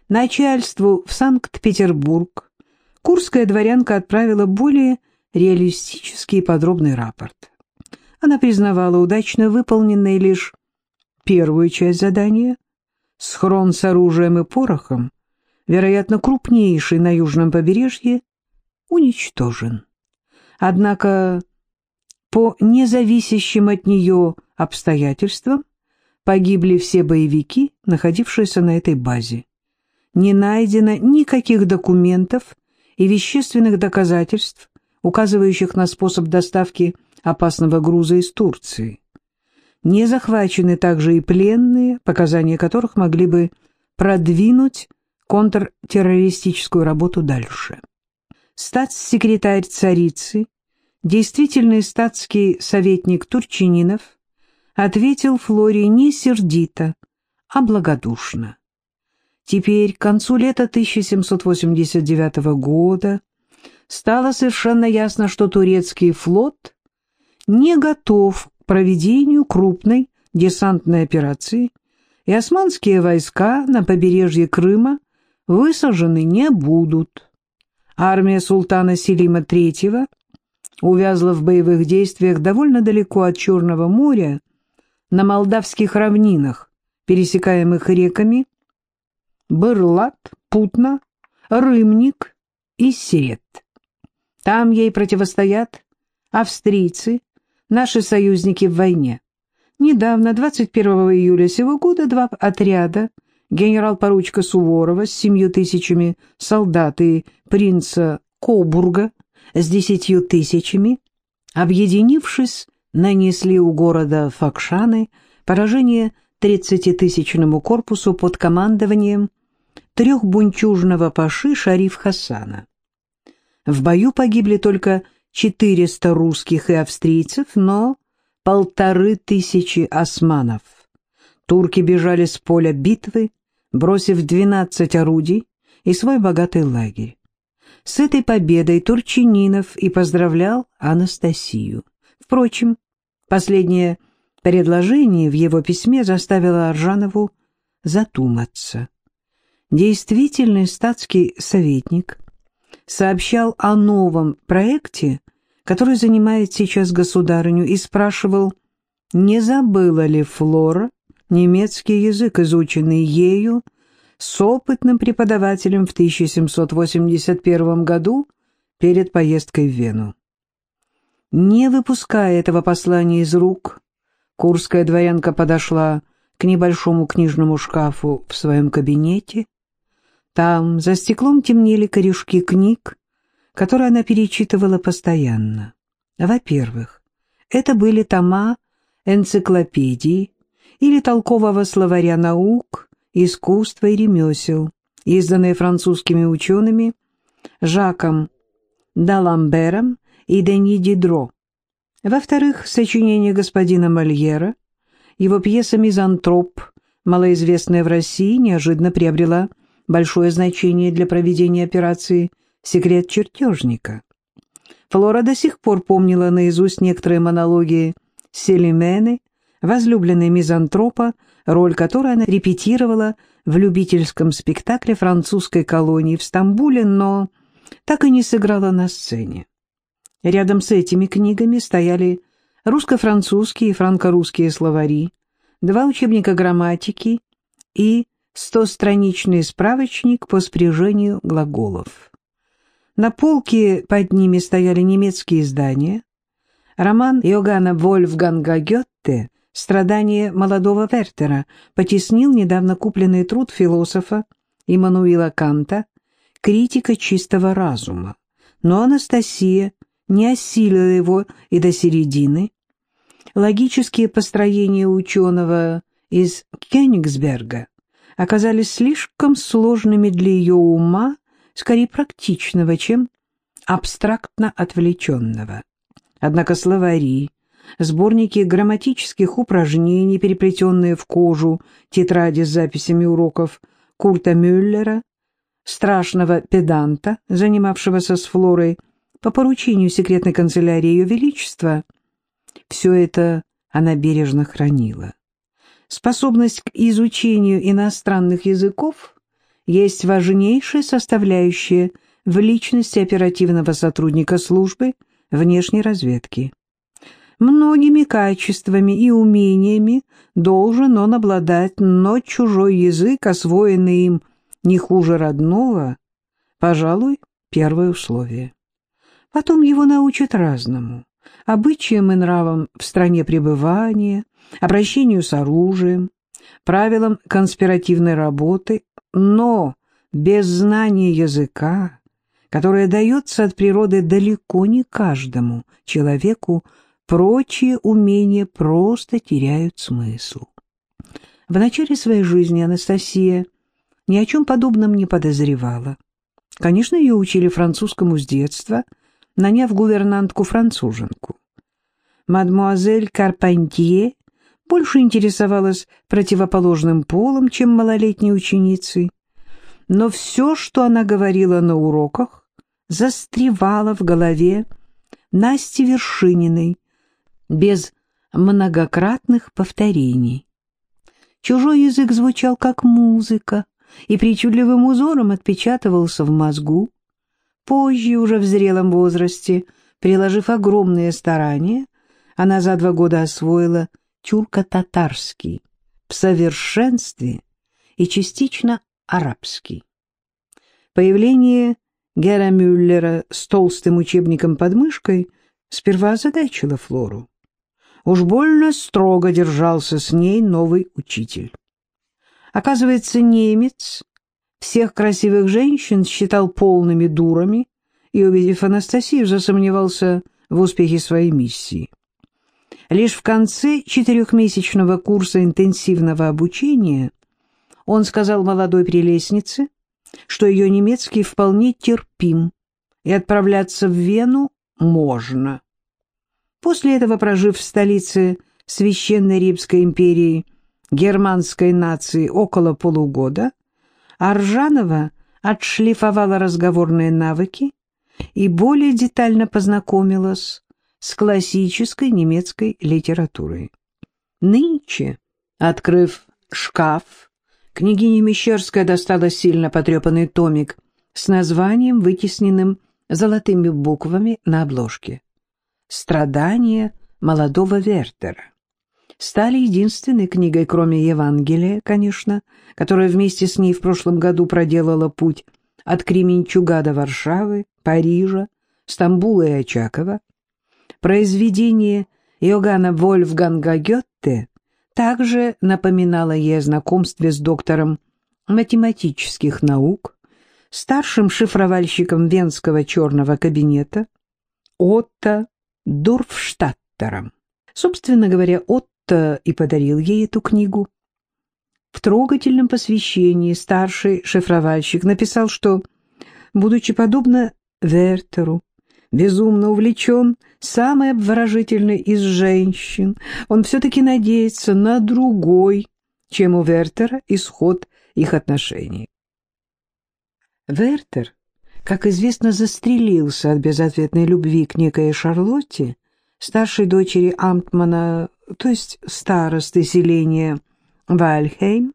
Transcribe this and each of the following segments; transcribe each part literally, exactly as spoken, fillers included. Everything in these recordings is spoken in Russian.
Начальству в Санкт-Петербург курская дворянка отправила более реалистический и подробный рапорт. Она признавала удачно выполненной лишь первую часть задания. Схрон с оружием и порохом, вероятно, крупнейший на южном побережье, уничтожен. Однако по независящим от нее обстоятельствам погибли все боевики, находившиеся на этой базе. Не найдено никаких документов и вещественных доказательств, указывающих на способ доставки опасного груза из Турции. Не захвачены также и пленные, показания которых могли бы продвинуть контртеррористическую работу дальше. Статс-секретарь царицы, действительный статский советник Турчининов, ответил Флоре не сердито, а благодушно. Теперь, к концу лета тысяча семьсот восемьдесят девятого года, стало совершенно ясно, что турецкий флот не готов к проведению крупной десантной операции, и османские войска на побережье Крыма высажены не будут. Армия султана Селима третьего увязла в боевых действиях довольно далеко от Черного моря, на молдавских равнинах, пересекаемых реками Бырлат, Путна, Рымник и Сирет. Там ей противостоят австрийцы, наши союзники в войне. Недавно, двадцать первого июля сего года, два отряда генерал-поручика Суворова с семью тысячами солдат и принца Кобурга с десятью тысячами, объединившись, нанесли у города Факшаны поражение тридцатитысячному корпусу под командованием трехбунчужного паши Шариф Хасана. В бою погибли только четыреста русских и австрийцев, но полторы тысячи османов. Турки бежали с поля битвы, бросив двенадцать орудий и свой богатый лагерь. С этой победой Турчининов и поздравлял Анастасию. Впрочем, последнее предложение в его письме заставило Аржанову задуматься. Действительный статский советник сообщал о новом проекте, который занимает сейчас государыню, и спрашивал, не забыла ли Флора немецкий язык, изученный ею с опытным преподавателем в тысяча семьсот восемьдесят первом году перед поездкой в Вену. Не выпуская этого послания из рук, курская дворянка подошла к небольшому книжному шкафу в своем кабинете. Там за стеклом темнели корешки книг, которые она перечитывала постоянно. Во-первых, это были тома энциклопедии или толкового словаря наук, искусства и ремесел, изданные французскими учеными Жаком Даламбером и Дени Дидро. Во-вторых, сочинение господина Мольера, его пьеса «Мизантроп», малоизвестная в России, неожиданно приобрела большое значение для проведения операции «Секрет чертежника». Флора до сих пор помнила наизусть некоторые монологи Селимены, возлюбленной мизантропа, роль которой она репетировала в любительском спектакле французской колонии в Стамбуле, но так и не сыграла на сцене. Рядом с этими книгами стояли русско-французские и франко-русские словари, два учебника грамматики и стостраничный справочник по спряжению глаголов. На полке под ними стояли немецкие издания. Роман Иоганна Вольфганга Гёте «Страдания молодого Вертера» потеснил недавно купленный труд философа Иммануила Канта «Критика чистого разума», но Анастасия не осилила его и до середины. Логические построения ученого из Кёнигсберга оказались слишком сложными для ее ума, скорее практичного, чем абстрактно отвлеченного. Однако словари, сборники грамматических упражнений, переплетенные в кожу тетради с записями уроков Курта Мюллера, страшного педанта, занимавшегося с Флорой по поручению секретной канцелярии Ее Величества, все это она бережно хранила. Способность к изучению иностранных языков есть важнейшая составляющая в личности оперативного сотрудника службы внешней разведки. Многими качествами и умениями должен он обладать, но чужой язык, освоенный им не хуже родного, пожалуй, первое условие. Потом его научат разному: обычаям и нравам в стране пребывания, обращению с оружием, правилам конспиративной работы, но без знания языка, которое дается от природы далеко не каждому человеку, прочие умения просто теряют смысл. В начале своей жизни Анастасия ни о чем подобном не подозревала. Конечно, ее учили французскому с детства, наняв гувернантку-француженку. Мадмуазель Карпентье больше интересовалась противоположным полом, чем малолетней ученицей, но все, что она говорила на уроках, застревало в голове Насти Вершининой без многократных повторений. Чужой язык звучал как музыка и причудливым узором отпечатывался в мозгу. Позже, уже в зрелом возрасте, приложив огромные старания, она за два года освоила тюрко-татарский в совершенстве и частично арабский. Появление Гера Мюллера с толстым учебником под мышкой сперва озадачило Флору. Уж больно строго держался с ней новый учитель. Оказывается, немец всех красивых женщин считал полными дурами и, увидев Анастасию, засомневался в успехе своей миссии. Лишь в конце четырехмесячного курса интенсивного обучения он сказал молодой прелестнице, что ее немецкий вполне терпим, и отправляться в Вену можно. После этого, прожив в столице Священной Римской империи германской нации около полугода, Аржанова отшлифовала разговорные навыки и более детально познакомилась с классической немецкой литературой. Нынче, открыв шкаф, княгиня Мещерская достала сильно потрепанный томик с названием, вытесненным золотыми буквами на обложке. «Страдания молодого Вертера» стали единственной книгой, кроме Евангелия, конечно, которая вместе с ней в прошлом году проделала путь от Кременчуга до Варшавы, Парижа, Стамбула и Очакова. Произведение Иоганна Вольфганга Гёте также напоминало ей о знакомстве с доктором математических наук, старшим шифровальщиком венского черного кабинета Отто Дорфштадтером. Собственно говоря, Отто и подарил ей эту книгу. В трогательном посвящении старший шифровальщик написал, что, будучи подобно Вертеру, безумно увлечен самой обворожительной из женщин, он все-таки надеется на другой, чем у Вертера, исход их отношений. Вертер, как известно, застрелился от безответной любви к некой Шарлотте, старшей дочери амтмана, то есть старосты селения Вальхейм.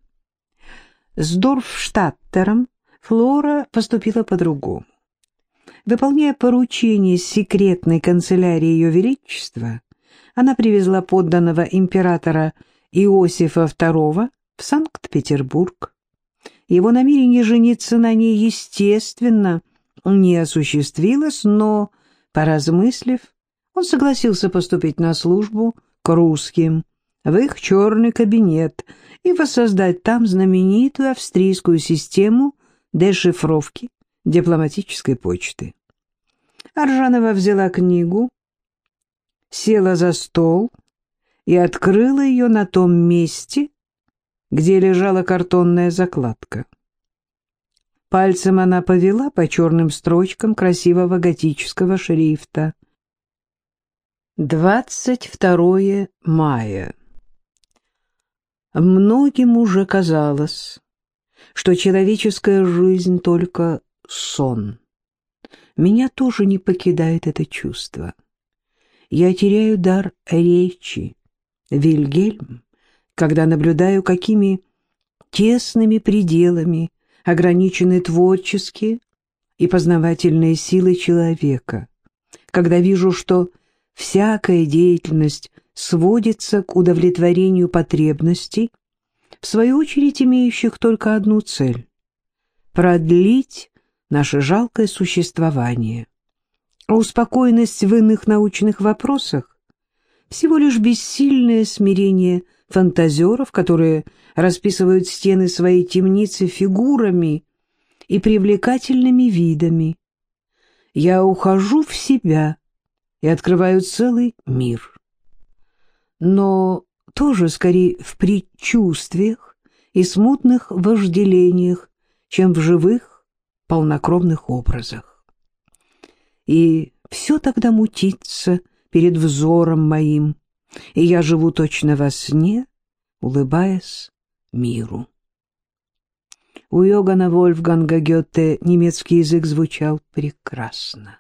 С Дорфштадтером Флора поступила по-другому. Выполняя поручение секретной канцелярии Ее Величества, она привезла подданного императора Иосифа второго в Санкт-Петербург. Его намерение жениться на ней, естественно, не осуществилось, но, поразмыслив, он согласился поступить на службу к русским, в их черный кабинет, и воссоздать там знаменитую австрийскую систему дешифровки дипломатической почты. Аржанова взяла книгу, села за стол и открыла ее на том месте, где лежала картонная закладка. Пальцем она повела по черным строчкам красивого готического шрифта. двадцать второе мая. Многим уже казалось, что человеческая жизнь только сон. Меня тоже не покидает это чувство. Я теряю дар речи, Вильгельм, когда наблюдаю, какими тесными пределами ограничены творческие и познавательные силы человека, когда вижу, что всякая деятельность сводится к удовлетворению потребностей, в свою очередь имеющих только одну цель — продлить наше жалкое существование. А успокоенность в иных научных вопросах — всего лишь бессильное смирение фантазеров, которые расписывают стены своей темницы фигурами и привлекательными видами. Я ухожу в себя и открываю целый мир. Но тоже скорее в предчувствиях и смутных вожделениях, чем в живых, полнокровных образах. И все тогда мутится перед взором моим, и я живу точно во сне, улыбаясь миру. У Йоганна Вольфганга Гёте немецкий язык звучал прекрасно,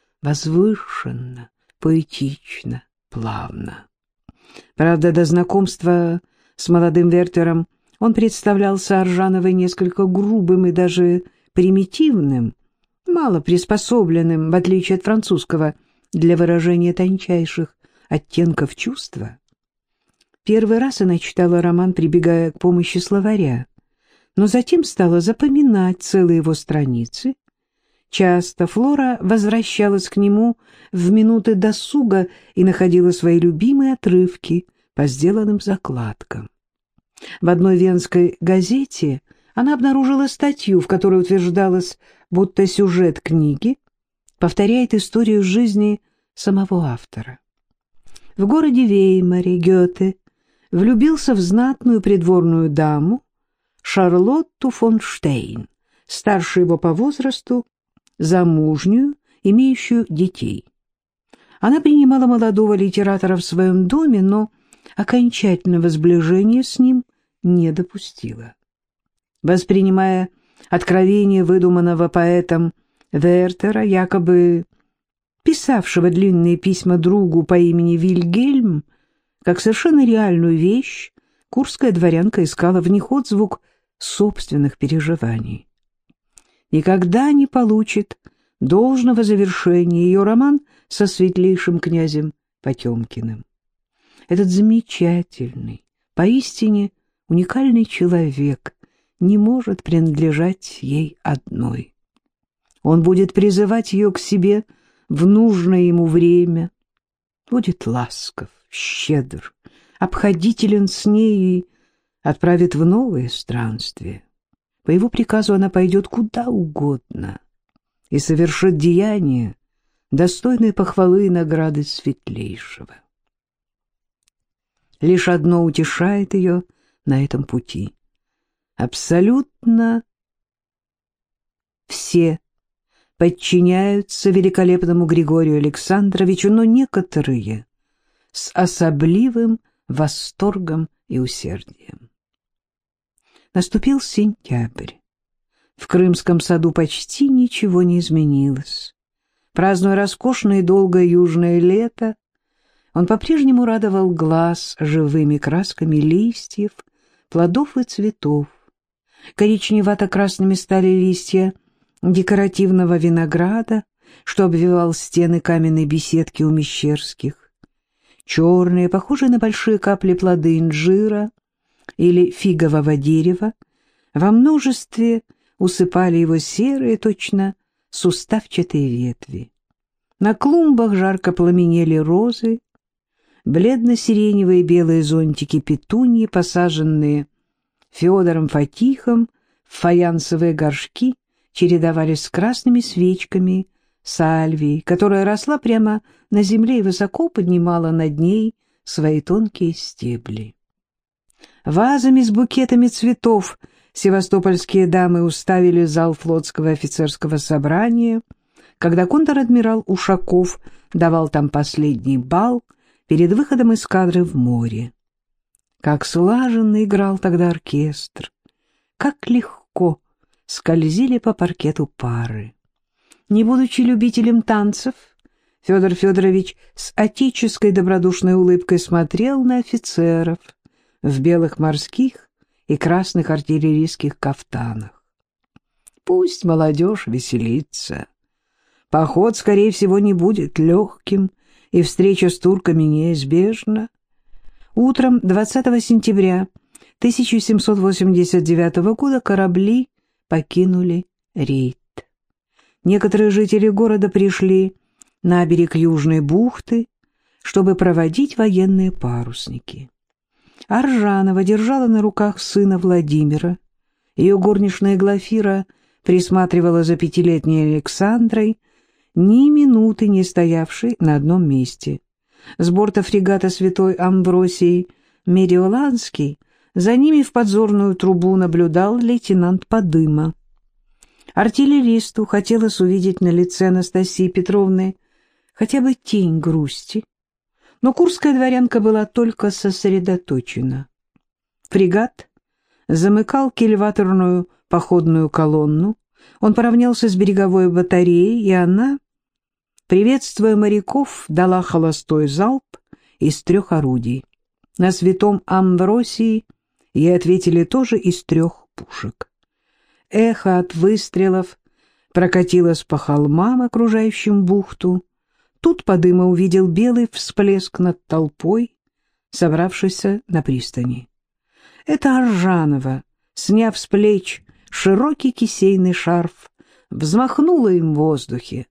возвышенно, поэтично, плавно. Правда, до знакомства с молодым Вертером он представлялся Аржановой несколько грубым и даже примитивным, мало приспособленным, в отличие от французского, для выражения тончайших оттенков чувства. Первый раз она читала роман, прибегая к помощи словаря, но затем стала запоминать целые его страницы. Часто Флора возвращалась к нему в минуты досуга и находила свои любимые отрывки по сделанным закладкам. В одной венской газете она обнаружила статью, в которой утверждалось, будто сюжет книги повторяет историю жизни самого автора. В городе Веймаре Гёте влюбился в знатную придворную даму Шарлотту фон Штейн, старше его по возрасту, замужнюю, имеющую детей. Она принимала молодого литератора в своем доме, но окончательного сближения с ним не допустила. Воспринимая откровение выдуманного поэтом Вертера, якобы писавшего длинные письма другу по имени Вильгельм, как совершенно реальную вещь, курская дворянка искала в них отзвук собственных переживаний. Никогда не получит должного завершения ее роман со светлейшим князем Потемкиным. Этот замечательный, поистине уникальный человек не может принадлежать ей одной. Он будет призывать ее к себе в нужное ему время, будет ласков, щедр, обходителен с ней и отправит в новые странствия. По его приказу она пойдет куда угодно и совершит деяния, достойные похвалы и награды светлейшего. Лишь одно утешает ее на этом пути. Абсолютно все подчиняются великолепному Григорию Александровичу, но некоторые с особливым восторгом и усердием. Наступил сентябрь. В Крымском саду почти ничего не изменилось. Празднуя роскошное и долгое южное лето, он по-прежнему радовал глаз живыми красками листьев, плодов и цветов. Коричневато-красными стали листья декоративного винограда, что обвивал стены каменной беседки у Мещерских. Черные, похожие на большие капли плоды инжира или фигового дерева, во множестве усыпали его серые, точно суставчатые ветви. На клумбах жарко пламенели розы, бледно-сиреневые белые зонтики петуньи, посаженные Федором Фатихом в фаянсовые горшки, чередовались с красными свечками сальвии, которая росла прямо на земле и высоко поднимала над ней свои тонкие стебли. Вазами с букетами цветов севастопольские дамы уставили зал флотского офицерского собрания, когда контр-адмирал Ушаков давал там последний бал перед выходом эскадры в море. Как слаженно играл тогда оркестр, как легко скользили по паркету пары. Не будучи любителем танцев, Федор Федорович с отеческой добродушной улыбкой смотрел на офицеров в белых морских и красных артиллерийских кафтанах. Пусть молодежь веселится. Поход, скорее всего, не будет легким, и встреча с турками неизбежна. Утром двадцатого сентября тысяча семьсот восемьдесят девятого года корабли покинули рейд. Некоторые жители города пришли на берег Южной бухты, чтобы проводить военные парусники. Аржанова держала на руках сына Владимира. Ее горничная Глафира присматривала за пятилетней Александрой, ни минуты не стоявшей на одном месте. С борта фрегата Святой Амвросий Медиоланский за ними в подзорную трубу наблюдал лейтенант Подыма. Артиллеристу хотелось увидеть на лице Анастасии Петровны хотя бы тень грусти, но курская дворянка была только сосредоточена. Фрегат замыкал кильваторную походную колонну, он поравнялся с береговой батареей, и она, приветствуя моряков, дала холостой залп из трех орудий. На Святом Амвросии ей ответили тоже из трех пушек. Эхо от выстрелов прокатилось по холмам, окружающим бухту. Тут Подыма увидел белый всплеск над толпой, собравшейся на пристани. Это Аржанова, сняв с плеч широкий кисейный шарф, взмахнула им в воздухе.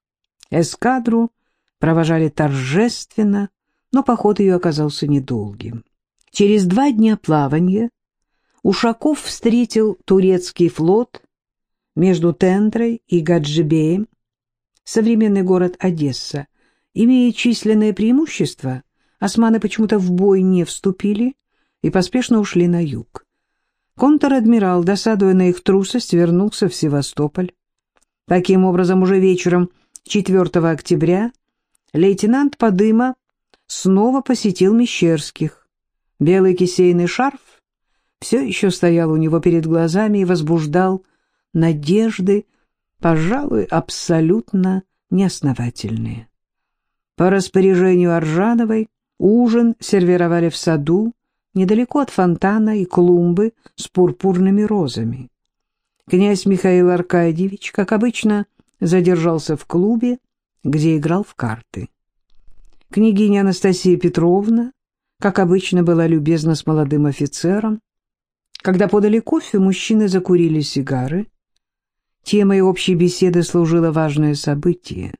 Эскадру провожали торжественно, но поход ее оказался недолгим. Через два дня плавания Ушаков встретил турецкий флот между Тендрой и Гаджибеем. Современный город Одесса, имея численное преимущество, османы почему-то в бой не вступили и поспешно ушли на юг. Контр-адмирал, досадуя на их трусость, вернулся в Севастополь. Таким образом, уже вечером четвёртого октября лейтенант Подыма снова посетил Мещерских. Белый кисейный шарф все еще стоял у него перед глазами и возбуждал надежды, пожалуй, абсолютно неосновательные. По распоряжению Аржановой ужин сервировали в саду, недалеко от фонтана и клумбы с пурпурными розами. Князь Михаил Аркадьевич, как обычно, задержался в клубе, где играл в карты. Княгиня Анастасия Петровна, как обычно, была любезна с молодым офицером. Когда подали кофе, мужчины закурили сигары. Темой общей беседы служило важное событие.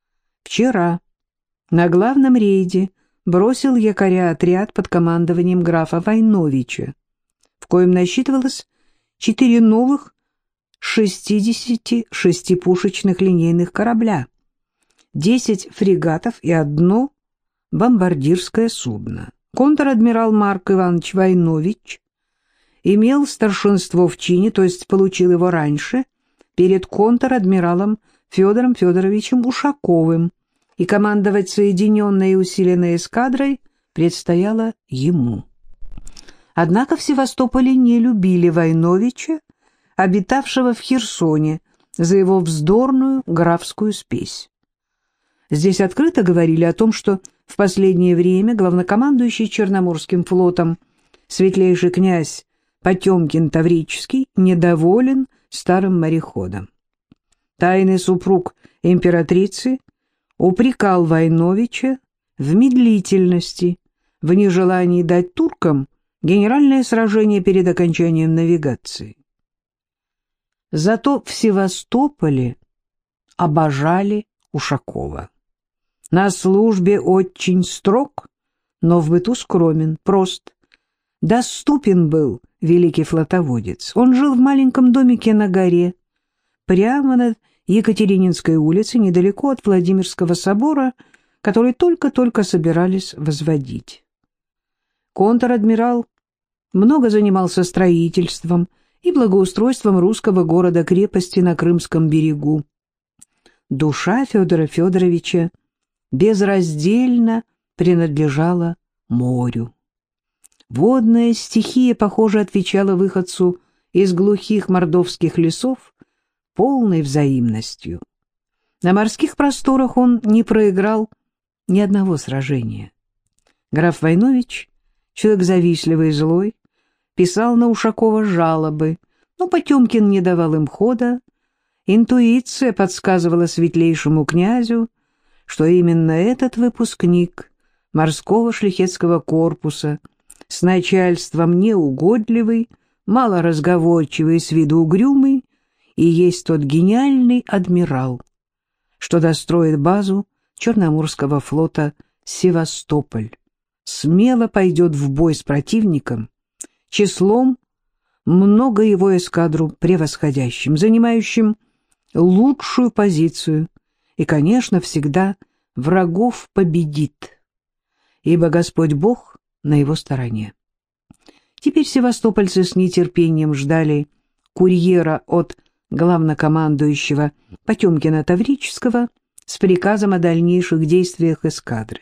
Вчера на главном рейде бросил якоря отряд под командованием графа Войновича, в коем насчитывалось четыре новых шестидесятишестипушечных линейных корабля, десять фрегатов и одно бомбардирское судно. Контр-адмирал Марк Иванович Войнович имел старшинство в чине, то есть получил его раньше, перед контр-адмиралом Федором Федоровичем Ушаковым, и командовать соединенной и усиленной эскадрой предстояло ему. Однако в Севастополе не любили Войновича, обитавшего в Херсоне, за его вздорную графскую спесь. Здесь открыто говорили о том, что в последнее время главнокомандующий Черноморским флотом светлейший князь Потемкин Таврический недоволен старым мореходом. Тайный супруг императрицы упрекал Войновича в медлительности, в нежелании дать туркам генеральное сражение перед окончанием навигации. Зато в Севастополе обожали Ушакова. На службе очень строг, но в быту скромен, прост. Доступен был великий флотоводец. Он жил в маленьком домике на горе, прямо над Екатерининской улицей, недалеко от Владимирского собора, который только-только собирались возводить. Контр-адмирал много занимался строительством и благоустройством русского города-крепости на Крымском берегу. Душа Федора Федоровича безраздельно принадлежала морю. Водная стихия, похоже, отвечала выходцу из глухих мордовских лесов полной взаимностью. На морских просторах он не проиграл ни одного сражения. Граф Войнович, человек завистливый и злой, писал на Ушакова жалобы, Но Потемкин не давал им хода. Интуиция подсказывала светлейшему князю, что именно этот выпускник морского шляхетского корпуса, с начальством неугодливый, малоразговорчивый, с виду угрюмый, и есть тот гениальный адмирал, что достроит базу Черноморского флота Севастополь, смело пойдет в бой с противником, числом много его эскадру превосходящим, занимающим лучшую позицию, и, конечно, всегда врагов победит, ибо Господь Бог на его стороне. Теперь севастопольцы с нетерпением ждали курьера от главнокомандующего Потемкина Таврического с приказом о дальнейших действиях эскадры.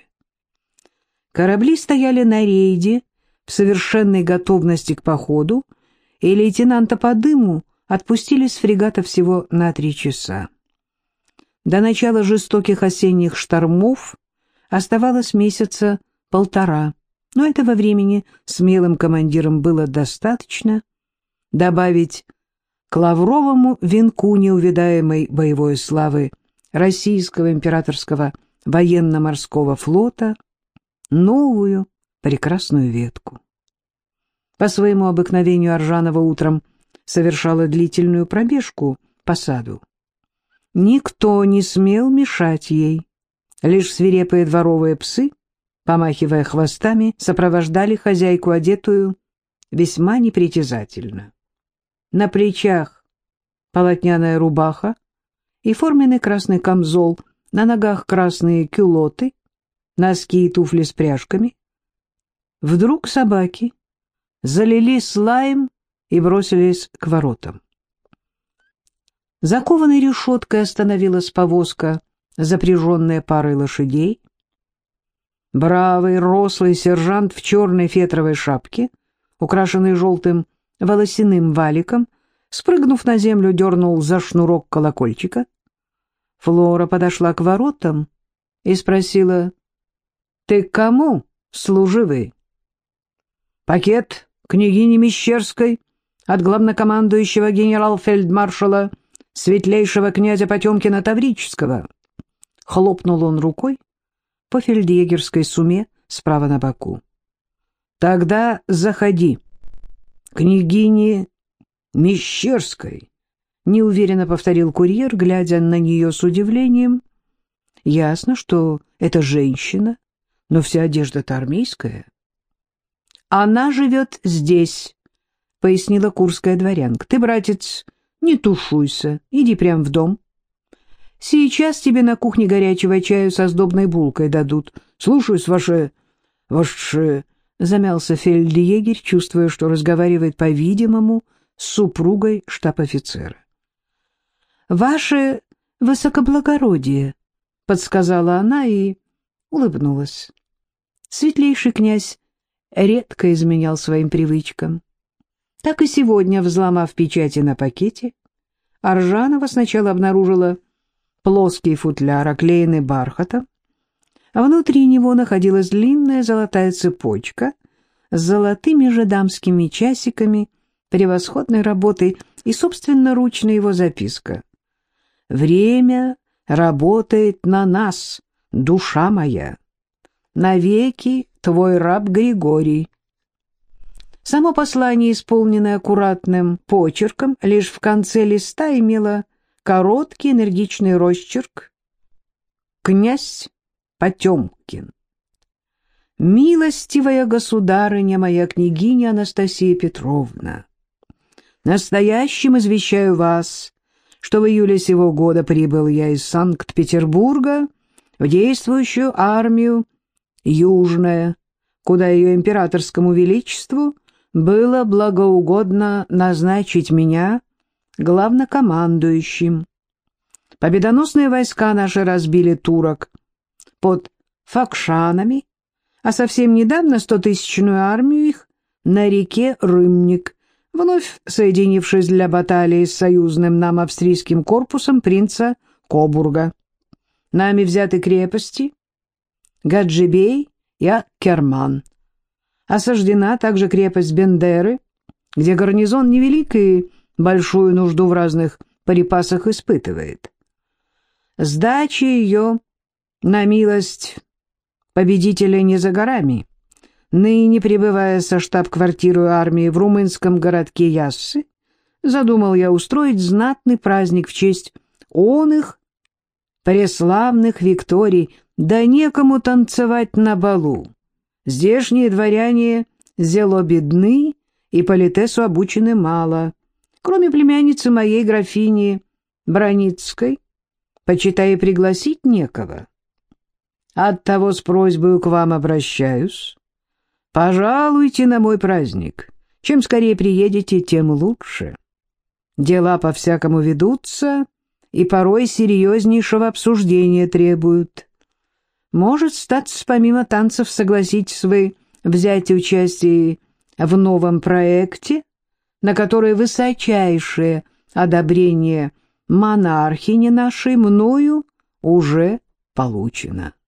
Корабли стояли на рейде в совершенной готовности к походу, и лейтенанта по дыму отпустили с фрегата всего на три часа. До начала жестоких осенних штормов оставалось месяца полтора, но этого времени смелым командирам было достаточно добавить к лавровому венку неувидаемой боевой славы Российского императорского военно-морского флота новую прекрасную ветку. По своему обыкновению Аржанова утром совершала длительную пробежку по саду. Никто не смел мешать ей. Лишь свирепые дворовые псы, помахивая хвостами, сопровождали хозяйку, одетую весьма непритязательно. На плечах полотняная рубаха и форменный красный камзол, на ногах красные кюлоты, носки и туфли с пряжками. Вдруг собаки залились лаем и бросились к воротам. Закованной решеткой остановилась повозка, запряженная парой лошадей. Бравый, рослый сержант в черной фетровой шапке, украшенной желтым волосяным валиком, спрыгнув на землю, дернул за шнурок колокольчика. Флора подошла к воротам и спросила: «Ты к кому, служивый?» «Пакет княгини Мещерской от главнокомандующего генерал-фельдмаршала светлейшего князя Потемкина Таврического». Хлопнул он рукой по фельдъегерской суме справа на боку. «Тогда заходи. Княгини Мещерской», — неуверенно повторил курьер, глядя на нее с удивлением. «Ясно, что это женщина, но вся одежда-то армейская». «Она живет здесь», — пояснила курская дворянка. «Ты, братец, не тушуйся, иди прямо в дом. Сейчас тебе на кухне горячего чаю со сдобной булкой дадут. Слушаюсь, ваше... ваше...» Замялся фельдъегерь, чувствуя, что разговаривает, по-видимому, с супругой штаб-офицера. «Ваше высокоблагородие», — подсказала она и улыбнулась. Светлейший князь редко изменял своим привычкам. Так и сегодня, взломав печати на пакете, Аржанова сначала обнаружила плоский футляр, оклеенный бархатом, а внутри него находилась длинная золотая цепочка с золотыми же дамскими часиками, превосходной работы и собственноручная его записка. «Время работает на нас, душа моя. Навеки твой раб Григорий». Само послание, исполненное аккуратным почерком, лишь в конце листа имело короткий энергичный росчерк: «Князь Потемкин. Милостивая государыня моя княгиня Анастасия Петровна, настоящим извещаю вас, что в июле сего года прибыл я из Санкт-Петербурга в действующую армию Южная, куда ее императорскому величеству было благоугодно назначить меня главнокомандующим. Победоносные войска наши разбили турок под Факшанами, а совсем недавно стотысячную армию их на реке Рымник, вновь соединившись для баталии с союзным нам австрийским корпусом принца Кобурга. Нами взяты крепости Гаджибей и Аккерман. Осаждена также крепость Бендеры, где гарнизон невелик и большую нужду в разных припасах испытывает. Сдача ее на милость победителя не за горами. Ныне, пребывая со штаб-квартирой армии в румынском городке Яссы, задумал я устроить знатный праздник в честь оных преславных викторий, да некому танцевать на балу. Здешние дворяне зело бедны и политесу обучены мало. Кроме племянницы моей графини Броницкой, почитай, пригласить некого. Оттого с просьбой к вам обращаюсь. Пожалуйте на мой праздник. Чем скорее приедете, тем лучше. Дела по-всякому ведутся и порой серьезнейшего обсуждения требуют. Может, статься, помимо танцев, согласитесь вы взять участие в новом проекте, на который высочайшее одобрение монархини нашей мною уже получено.